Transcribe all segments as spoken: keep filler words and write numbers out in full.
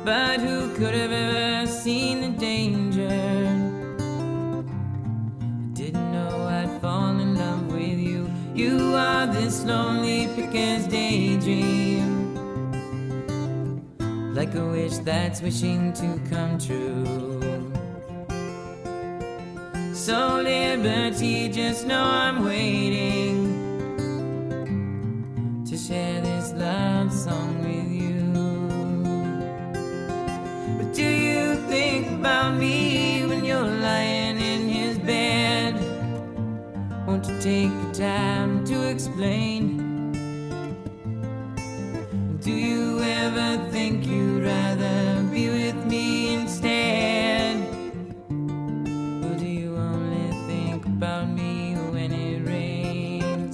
but who could have ever seen the danger? I didn't know I'd fall in love with you. You are this lonely picker's daydream, like a wish that's wishing to come true. So Liberty, just know I'm waiting to share this love song with you. But do you think about me when you're lying in his bed? Won't you take the time to explain? Do you ever think you'd rather be with me instead? Or do you only think about me when it rains?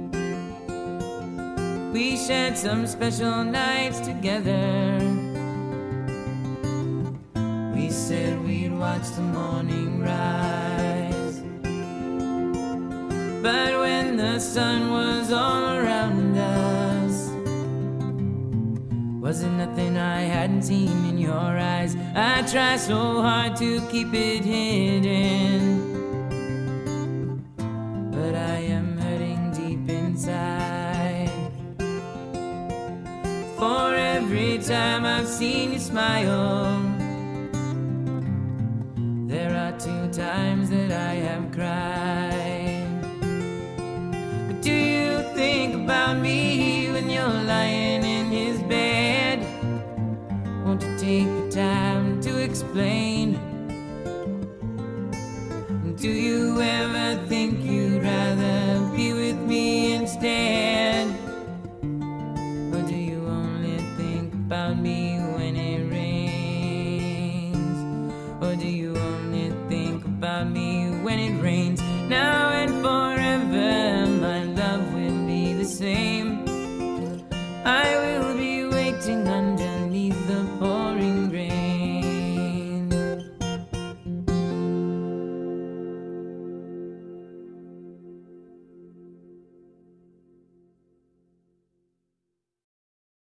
We shared some special nights together. We said we'd watch the morning rise, but when the sun was all around us, was it nothing I hadn't seen in your eyes? I try so hard to keep it hidden, but I am hurting deep inside. For every time I've seen you smile, there are two times that I have cried.